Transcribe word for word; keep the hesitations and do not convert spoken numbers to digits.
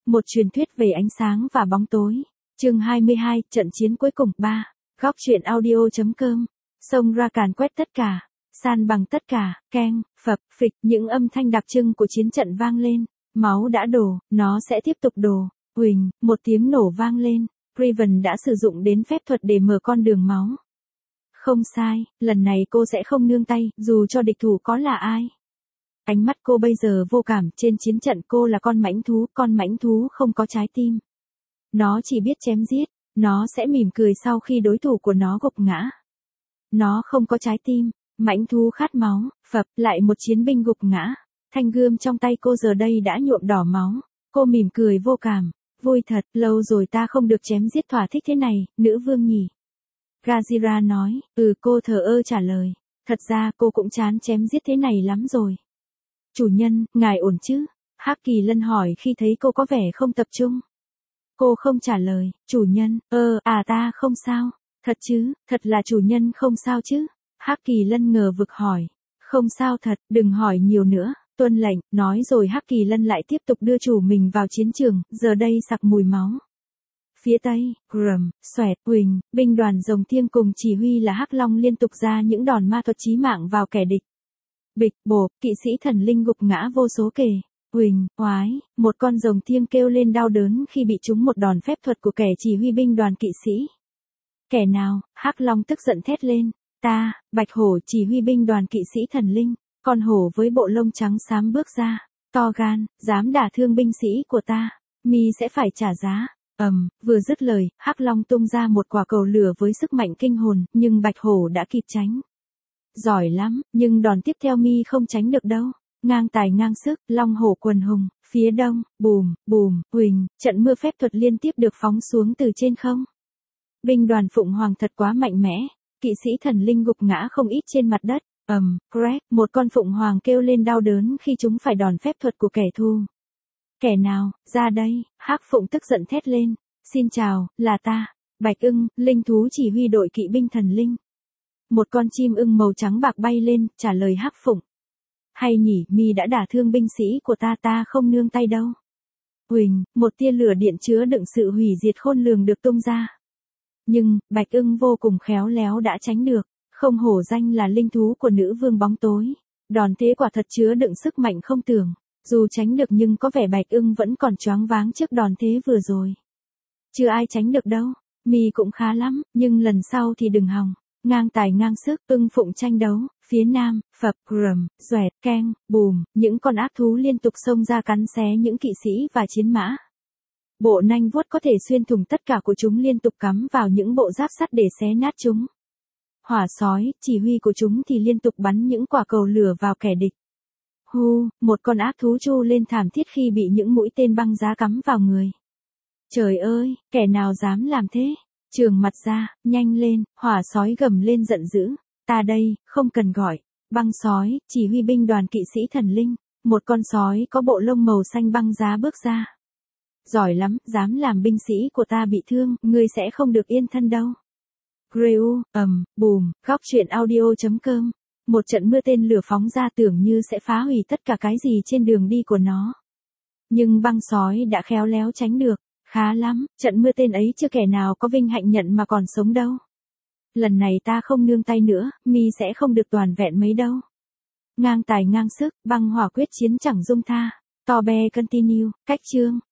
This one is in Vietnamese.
Một truyền thuyết về ánh sáng và bóng tối. Chương hai mươi hai, trận chiến cuối cùng. ba. Góc truyện audio.com. Xông ra càn quét tất cả, san bằng tất cả, keng, phập, phịch, những âm thanh đặc trưng của chiến trận vang lên. Máu đã đổ, nó sẽ tiếp tục đổ. Huỳnh, một tiếng nổ vang lên. Raven đã sử dụng đến phép thuật để mở con đường máu. Không sai, lần này cô sẽ không nương tay, dù cho địch thủ có là ai. Ánh mắt cô bây giờ vô cảm, trên chiến trận cô là con mãnh thú, con mãnh thú không có trái tim. Nó chỉ biết chém giết, nó sẽ mỉm cười sau khi đối thủ của nó gục ngã. Nó không có trái tim, mãnh thú khát máu, phập, lại một chiến binh gục ngã. Thanh gươm trong tay cô giờ đây đã nhuộm đỏ máu, cô mỉm cười vô cảm, vui thật, lâu rồi ta không được chém giết thỏa thích thế này, nữ vương nhỉ. Gazira nói, ừ cô thờ ơ trả lời, thật ra cô cũng chán chém giết thế này lắm rồi. Chủ nhân, ngài ổn chứ? Hắc Kỳ Lân hỏi khi thấy cô có vẻ không tập trung. Cô không trả lời, chủ nhân, ơ, à ta không sao, thật chứ, thật là chủ nhân không sao chứ? Hắc Kỳ Lân ngờ vực hỏi, không sao thật, đừng hỏi nhiều nữa, tuân lệnh, nói rồi Hắc Kỳ Lân lại tiếp tục đưa chủ mình vào chiến trường, giờ đây sặc mùi máu. Phía tây, Grum, Xoẹt, Huỳnh, binh đoàn rồng thiêng cùng chỉ huy là Hắc Long liên tục ra những đòn ma thuật chí mạng vào kẻ địch. Bịch, bộp, kỵ sĩ thần linh gục ngã vô số kể. Huỳnh, oái, một con rồng thiêng kêu lên đau đớn khi bị trúng một đòn phép thuật của kẻ chỉ huy binh đoàn kỵ sĩ. Kẻ nào? Hắc Long tức giận thét lên. Ta, Bạch Hổ chỉ huy binh đoàn kỵ sĩ thần linh, con hổ với bộ lông trắng xám bước ra. To gan, dám đả thương binh sĩ của ta, mi sẽ phải trả giá. Ầm, um, vừa dứt lời, Hắc Long tung ra một quả cầu lửa với sức mạnh kinh hồn, nhưng Bạch Hổ đã kịp tránh. Giỏi lắm, nhưng đòn tiếp theo mi không tránh được đâu. Ngang tài ngang sức, Long Hổ quần hùng, phía đông, bùm, bùm, huỳnh, trận mưa phép thuật liên tiếp được phóng xuống từ trên không. Binh đoàn Phụng Hoàng thật quá mạnh mẽ, kỵ sĩ thần linh gục ngã không ít trên mặt đất. Ầm, um, crack, một con Phụng Hoàng kêu lên đau đớn khi chúng phải đòn phép thuật của kẻ thù. Kẻ nào, ra đây, Hắc Phụng tức giận thét lên. Xin chào, là ta, Bạch Ưng, linh thú chỉ huy đội kỵ binh thần linh. Một con chim ưng màu trắng bạc bay lên, trả lời Hắc Phụng. Hay nhỉ, mi đã đả thương binh sĩ của ta, ta không nương tay đâu. Huỳnh, một tia lửa điện chứa đựng sự hủy diệt khôn lường được tung ra. Nhưng, Bạch Ưng vô cùng khéo léo đã tránh được, không hổ danh là linh thú của nữ vương bóng tối. Đòn thế quả thật chứa đựng sức mạnh không tưởng, dù tránh được nhưng có vẻ Bạch Ưng vẫn còn choáng váng trước đòn thế vừa rồi. Chưa ai tránh được đâu, mi cũng khá lắm, nhưng lần sau thì đừng hòng. Ngang tài ngang sức, Ưng Phụng tranh đấu, phía nam, phập, Grum, Xoẹt, keng, bùm, những con ác thú liên tục xông ra cắn xé những kỵ sĩ và chiến mã. Bộ nanh vuốt có thể xuyên thủng tất cả của chúng liên tục cắm vào những bộ giáp sắt để xé nát chúng. Hỏa sói, chỉ huy của chúng thì liên tục bắn những quả cầu lửa vào kẻ địch. Hu, một con ác thú tru lên thảm thiết khi bị những mũi tên băng giá cắm vào người. Trời ơi, kẻ nào dám làm thế? Trường mặt ra, nhanh lên, hỏa sói gầm lên giận dữ. Ta đây, không cần gọi. Băng sói, chỉ huy binh đoàn kỵ sĩ thần linh. Một con sói có bộ lông màu xanh băng giá bước ra. Giỏi lắm, dám làm binh sĩ của ta bị thương, ngươi sẽ không được yên thân đâu. Greu, ầm, bùm, góc truyện audio.com. Một trận mưa tên lửa phóng ra tưởng như sẽ phá hủy tất cả cái gì trên đường đi của nó. Nhưng băng sói đã khéo léo tránh được. Khá lắm, trận mưa tên ấy chưa kẻ nào có vinh hạnh nhận mà còn sống đâu. Lần này ta không nương tay nữa, mi sẽ không được toàn vẹn mấy đâu. Ngang tài ngang sức, băng hỏa quyết chiến chẳng dung tha. To be continue, cách chương.